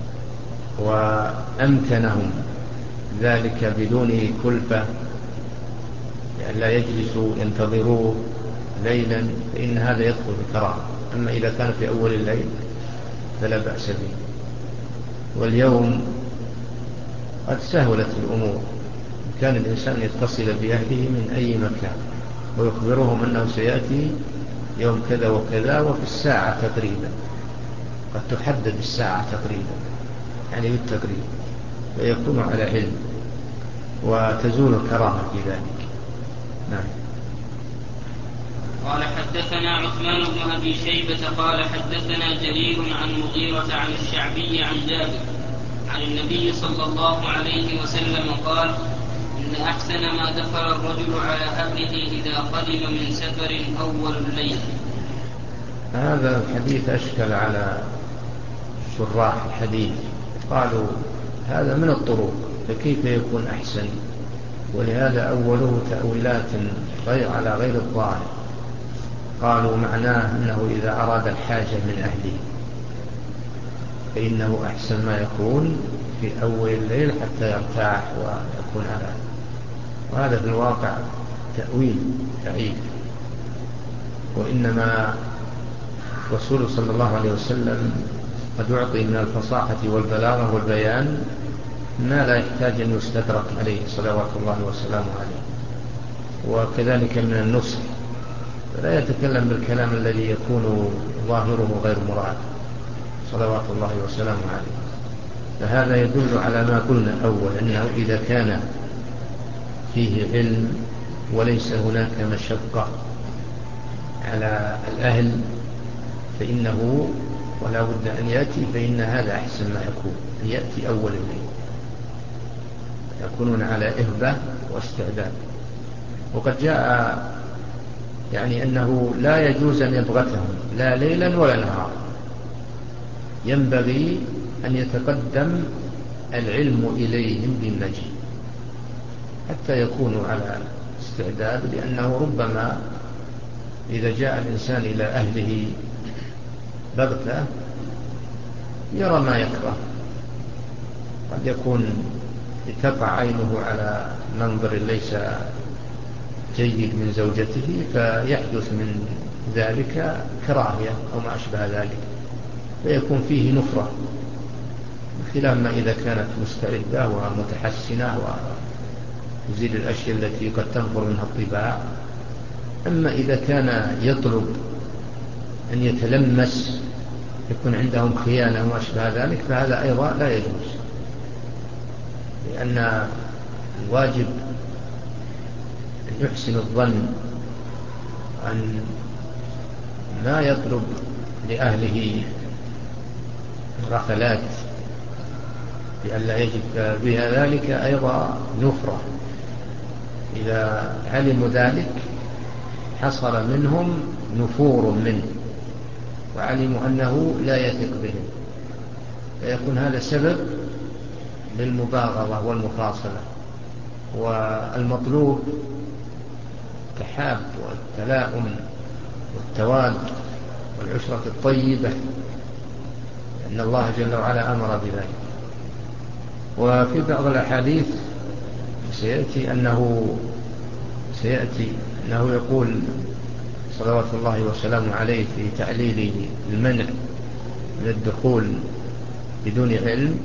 وأمكنهم ذلك بدون كلفة، يعني لا يجلسوا ينتظروه ليلا، فإن هذا يدخل في الكراهة. أما إذا كان في أول الليل فلا بأس به. واليوم قد سهلت الأمور، كان الإنسان يتصل بأهله من أي مكان ويخبرهم أنه سيأتي يوم كذا وكذا وفي الساعة تقريبا، قد تحدد الساعة تقريبا يعني بالتقريب، فيكون على علم وتزول الكراهة في ذلك. نعم. قال حدثنا عثمان بن أبي شيبة قال حدثنا جرير عن مغيرة عن الشعبي عن جابر عن النبي صلى الله عليه وسلم قال إن أحسن ما دخل الرجل على أهله إذا قدم من سفر أول الليل. هذا الحديث أشكل على شراح الحديث، قالوا هذا من الطرق فكيف يكون أحسن، ولهذا أوله تأويلات غير على غير الظاهر. قالوا معناه أنه إذا أراد الحاجة من أهله فإنه أحسن ما يكون في أول الليل حتى يرتاح ويكون على، وهذا في الواقع تأويل ضعيف. وإنما الرسول صلى الله عليه وسلم قد يعطي من الفصاحة والبلاغة والبيان ما لا يحتاج أن يستدرك عليه صلوات الله وسلامه عليه، وكذلك من النصح، فلا يتكلم بالكلام الذي يكون ظاهره غير مراد صلوات الله وسلامه عليه. فهذا يدل على ما قلنا أول، أنه إذا كان فيه علم وليس هناك مشقة على الأهل فإنه ولا بد أن يأتي، فإن هذا أحسن ما يكون أن يأتي أول الليل، يكونون على إهبة واستعداد. وقد جاء يعني أنه لا يجوز أن يبغتهم لا ليلا ولا نهارا، ينبغي أن يتقدم العلم إليهم بالمجيء حتى يكونوا على استعداد، لأنه ربما إذا جاء الإنسان إلى أهله بغتة يرى ما يكره، قد يكون تقع عينه على منظر ليس جيد من زوجته فيحدث من ذلك كراهية أو ما أشبه ذلك، فيكون فيه نفرة، خلاف ما إذا كانت مستعدة ومتحسنة وتزيد الأشياء التي قد تنفر منها الطباع. أما إذا كان يطلب أن يتلمس يكون عندهم خيانة وما أشبه ذلك فهذا أيضا لا يجوز، لأن الواجب أن يحسن الظن أن لا يطلب لأهله رحلات لأن لا يجب بها ذلك أيضا نفرة. إذا علموا ذلك حصل منهم نفور منه وعلموا أنه لا يثق بهم، فيكون هذا سبب للمباغضة والمفاصلة. والمطلوب التحاب والتلاؤم والتواد والعشرة الطيبة، لأن الله جل وعلا أمر بذلك. وفي بعض الأحاديث سيأتي أنه سيأتي أنه يقول صلوات الله وسلامه عليه في تعليل المنع من الدخول بدون علم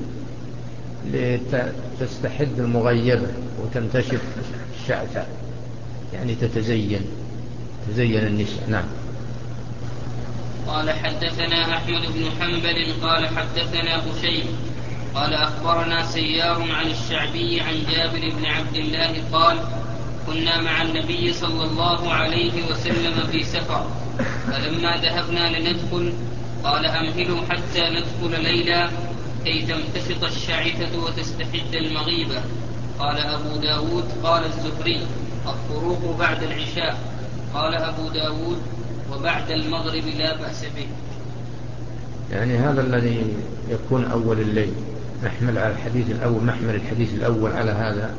لتستحد المغيبة وتنتشف الشعثاء، يعني تتزين تزين النساء. نعم. قال حدثنا أحمد بن حنبل قال حدثنا هشيم قال أخبرنا سيار عن الشعبي عن جابر بن عبد الله قال كنا مع النبي صلى الله عليه وسلم في سفر، فلما ذهبنا لندخل قال أمهلوا حتى ندخل ليلا كي تمتشط الشعثة وتستحد المغيبة. قال أبو داود قال الزهري الطروق بعد العشاء. قال أبو داود وبعد المغرب لا بأس به. يعني هذا الذي يكون أول الليل، نحمل على الحديث الأول، نحمل الحديث الأول على هذا.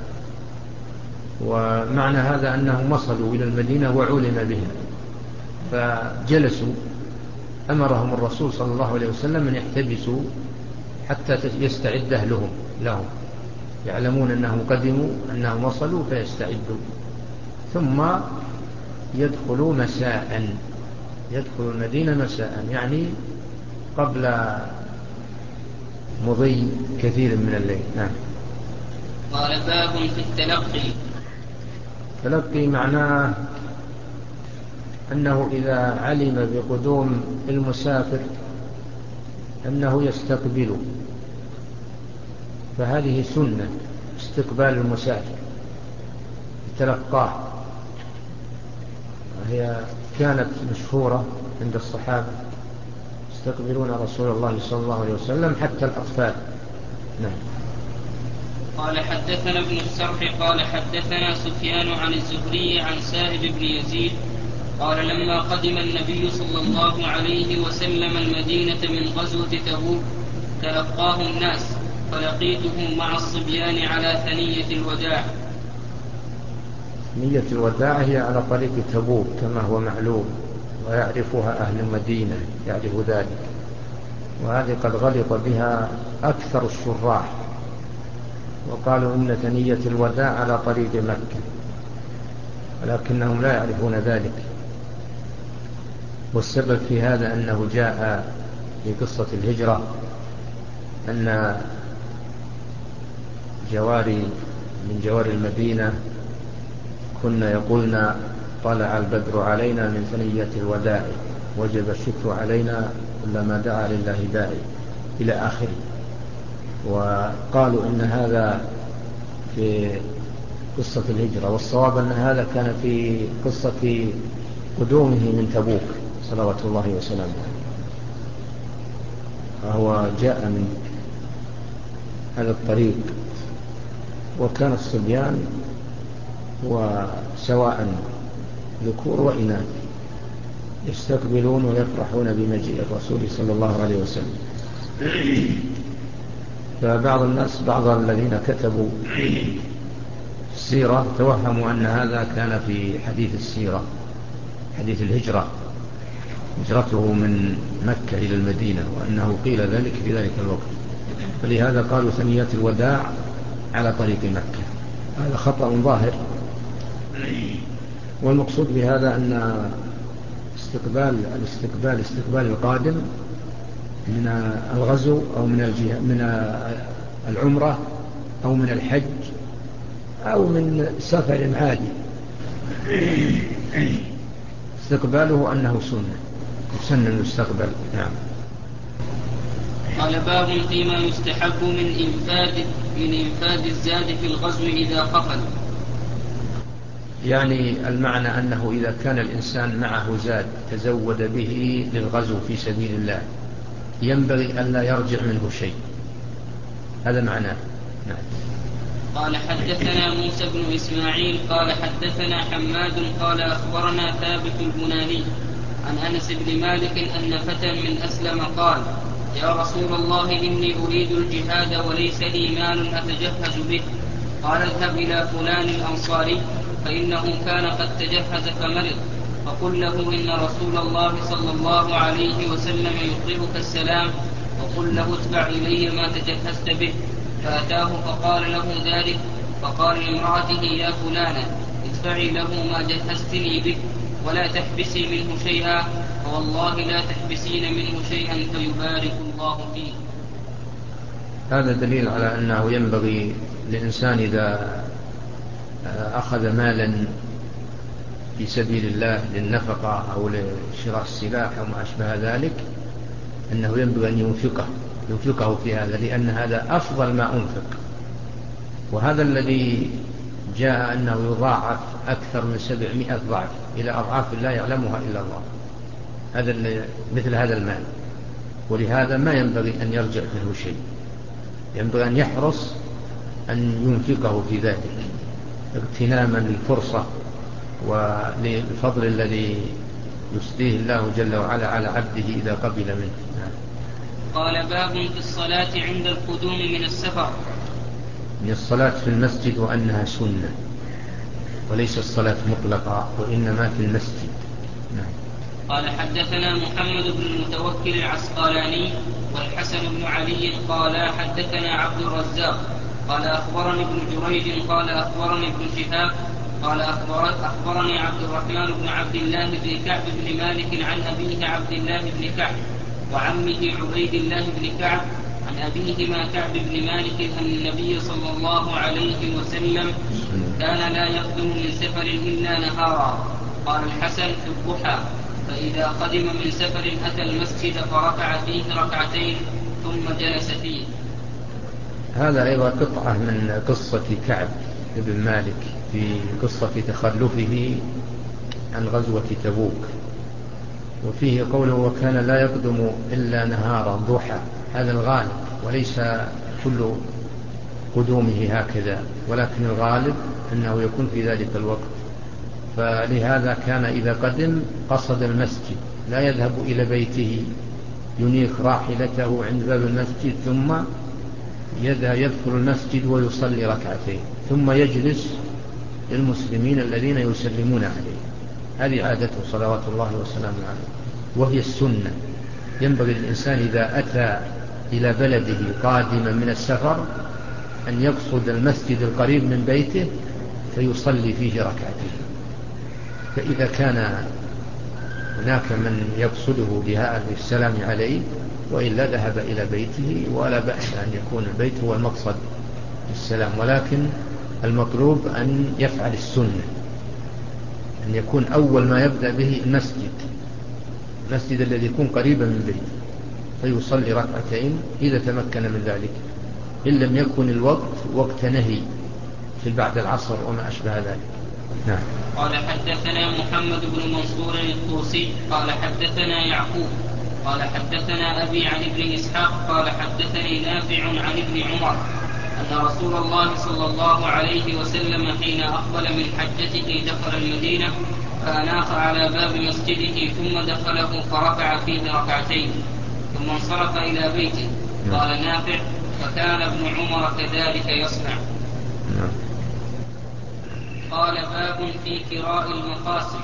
ومعنى هذا أنهم وصلوا إلى المدينة وعلم بهم فجلسوا، أمرهم الرسول صلى الله عليه وسلم أن يحتبسوا حتى يستعد أهلهم لهم، يعلمون أنهم قدموا أنهم وصلوا فيستعدوا، ثم يدخلوا مساء، يدخلوا المدينة مساء يعني قبل مضي كثير من الليل. نعم. قال باب في التلقي. التلقي معناه أنه إذا علم بقدوم المسافر أنه يستقبله، فهذه سنة استقبال المسافر تلقاه، هي كانت مشهورة عند الصحابة يستقبلون رسول الله صلى الله عليه وسلم حتى الأطفال. نعم. قال حدثنا ابن السرح قال حدثنا سفيان عن الزهري عن سائب بن يزيد قال لما قدم النبي صلى الله عليه وسلم المدينة من غزوة تبوك تلقاه الناس، فلقيته مع الصبيان على ثنية الوداع. ثنية الوداع هي على طريق تبوك كما هو معلوم، ويعرفها أهل المدينة، يعرف ذلك، وهذه قد غلط بها أكثر الشراح وقالوا إن ثنية الوداع على طريق مكة، ولكنهم لا يعرفون ذلك. والسبب في هذا أنه جاء في قصة الهجرة أن جواري من جوار المدينة كنا يقولنا طلع البدر علينا من ثنية الوداع وجب الشكر علينا كلما دعا لله داعي إلى آخره. وقالوا إن هذا في قصة الهجرة، والصواب أن هذا كان في قصة قدومه من تبوك صلوات الله وسلامه، فهو جاء من هذا الطريق، وكان الصبيان وسواء ذكور وإناث يستقبلون ويفرحون بمجيء الرسول صلى الله عليه وسلم. فبعض الناس بعض الذين كتبوا السيرة توهموا أن هذا كان في حديث السيرة، حديث الهجرة، هجرته من مكة إلى المدينة، وأنه قيل ذلك في ذلك الوقت، فلهذا قالوا ثنية الوداع على طريق مكة. هذا خطأ ظاهر، والمقصود بهذا أن استقبال الاستقبال استقبال القادم من الغزو أو من الجهة من العمرة أو من الحج أو من سفر عادي، استقباله أنه سنة سنة المستقبل. نعم. قال باب فيما يستحب من إنفاذ من إنفاذ الزاد في الغزو إذا قفل. يعني المعنى أنه إذا كان الإنسان معه زاد تزود به للغزو في سبيل الله ينبغي أن لا يرجع منه شيء، هذا معناه. نعم. قال حدثنا موسى بن إسماعيل قال حدثنا حماد قال أخبرنا ثابت البناني عن أنس بن مالك أن فتى من أسلم قال يا رسول الله إني أريد الجهاد وليس لي مال أتجهز به. قال اذهب إلى فلان الأنصاري فإنه كان قد تجهز فمرض، فقل له إن رسول الله صلى الله عليه وسلم يقرئك السلام، وقل له اتبع إلي ما تجهزت به. فأتاه فقال له ذلك، فقال لامرأته يا فلانة ادفعي له ما جهزتني به. ولا تحبسي منه شيئا، فوالله لا تحبسين منه شيئا فيبارك الله فيه. هذا دليل على أنه ينبغي للإنسان إذا أخذ مالا في سبيل الله للنفقة أو لشراء السلاح أو ما أشبه ذلك أنه ينبغي أن ينفقه ينفقه في هذا، لأن هذا أفضل ما أنفق. وهذا الذي جاء أنه يضاعف أكثر من سبعمائة ضعف إلى أضعاف لا يعلمها إلا الله، هذا مثل هذا المال. ولهذا ما ينبغي أن يرجع منه شيء، ينبغي أن يحرص أن ينفقه في ذلك اغتناما للفرصة وللفضل الذي يسديه الله جل وعلا على عبده إذا قبل منه. قال باب في الصلاة عند القدوم من السفر. من الصلاة في المسجد وأنها سنة وليس الصلاة مطلقة وإنما في المسجد. نعم. قال حدثنا محمد بن المتوكل العسقلاني والحسن بن علي قال حدثنا عبد الرزاق قال أخبرني ابن جريج قال أخبرني ابن شهاب قال أخبرني عبد الرحمن بن عبد الله بن كعب بن مالك عن أبيه عبد الله بن كعب وعمه عبيد الله بن كعب عن أبيهما كعب بن مالك أن النبي صلى الله عليه وسلم كان لا يقدم من سفر إلا نهارا. قال الحسن في الضحى، فإذا قدم من سفر أتى المسجد فركع فيه ركعتين ثم جلس فيه. هذا أيضا قطعة من قصة كعب بن مالك في قصة تخلفه عن غزوة تبوك، وفيه قوله وكان لا يقدم إلا نهارا ضحى، هذا الغالب وليس كل قدومه هكذا، ولكن الغالب أنه يكون في ذلك الوقت. فلهذا كان إذا قدم قصد المسجد، لا يذهب إلى بيته ينيخ راحلته عند باب المسجد ثم يذهب يدخل المسجد ويصلي ركعتين ثم يجلس للمسلمين الذين يسلمون عليه. هذه عادته صلوات الله وسلامه عليه، وهي السنة. ينبغي للإنسان إذا أتى إلى بلده قادما من السفر أن يقصد المسجد القريب من بيته فيصلي فيه ركعتين. فإذا كان هناك من يقصده بها السلام عليه وإلا ذهب إلى بيته ولا بأس أن يكون البيت هو المقصد السلام، ولكن المطلوب أن يفعل السنة، أن يكون أول ما يبدأ به المسجد المسجد الذي يكون قريبا من بيته فيصلي ركعتين إذا تمكن من ذلك، إن لم يكن الوقت وقت نهي في بعد العصر وما أشبه ذلك. نعم. قال حدثنا محمد بن منصور الطوسي قال حدثنا يعقوب قال حدثنا أبي عن ابن إسحاق قال حدثني نافع عن ابن عمر أن رسول الله صلى الله عليه وسلم حين أقبل من حجته دخل المدينة فأناخ على باب مسجده ثم دخله فركع فيه ركعتين ثم انصرف إلى بيته. قال نافع فكان ابن عمر كذلك يصنع. قال باب في كراء المقاسم.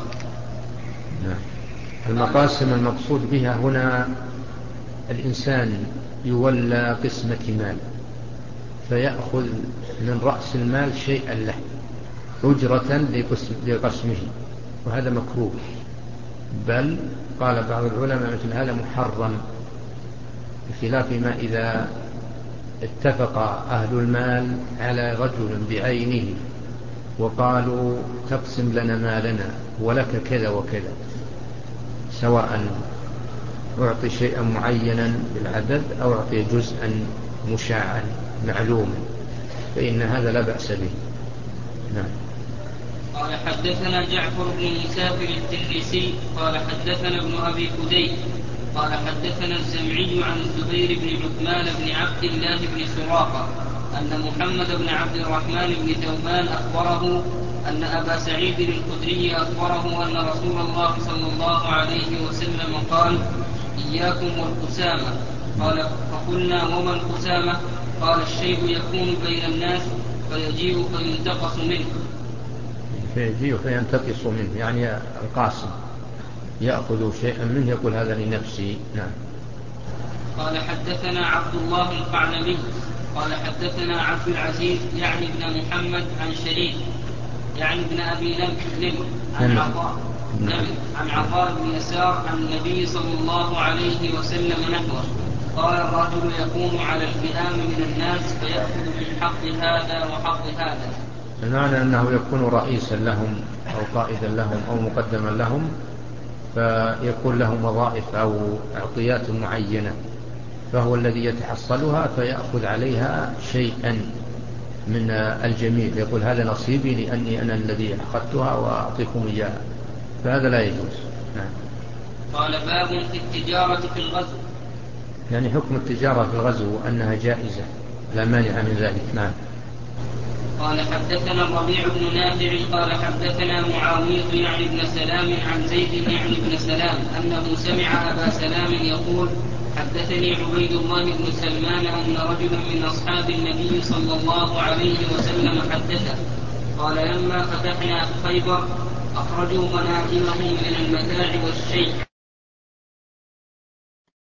المقاسم المقصود بها هنا الإنسان يولى قسمة مال فيأخذ من رأس المال شيئا له أجرة لقسمه، وهذا مكروه، بل قال بعض العلماء مثل هذا محرم، بخلاف ما إذا اتفق أهل المال على رجل بعينه وقالوا تقسم لنا مالنا ولك كذا وكذا، سواء أعطي شيئا معينا بالعدد أو أعطي جزءا مشاعا معلوما، فإن هذا لا بأس به. نعم. قال حدثنا جعفر بن مسافر التلميسي قال حدثنا ابن أبي فديك قال حدثنا الزمعي عن الزبير بن عثمان بن عبد الله بن سراقة أن محمد بن عبد الرحمن بن ثوبان أخبره أن أبا سعيد الخدري أخبره أن رسول الله صلى الله عليه وسلم قال إياكم والقسامة. قال فقلنا وما القسامة؟ قال الشيء يكون بين الناس فيجيء فينتقص منه. فيجيء فينتقص منه يعني القاسم يأخذ شيئا منه يقول هذا لنفسي. نعم. قال حدثنا عبد الله القعنبي قال حدثنا عبد العزيز يعني ابن محمد عن شريك يعني ابن أبي لم عن عطاء نعم. عن عطاء بن يسار عن النبي صلى الله عليه وسلم نحوه قال الرجل يكون على الفئام من الناس فيأخذ من حق هذا وحق هذا. المعنى أنه يكون رئيسا لهم أو قائدا لهم أو مقدما لهم، فيكون لهم وظائف أو عطيات معينة، فهو الذي يتحصلها فيأخذ عليها شيئا من الجميع، يقول هذا نصيبي لأني أنا الذي أخذتها وأعطيكم إياها، فهذا لا يجوز. نعم. قال باب في التجارة في الغزو. يعني حكم التجارة في الغزو أنها جائزة لا مانع من ذلك. نعم. قال حدثنا الربيع بن نافع قال حدثنا معاوية يعني بن سلام عن زيد يعني بن سلام أنه سمع أبا سلام يقول حدثني عبيد الله بن سلمان أن رجلا من أصحاب النبي صلى الله عليه وسلم حدثه قال لما فتحنا خيبر أخرجوا غنائمهم من المتاع والشيء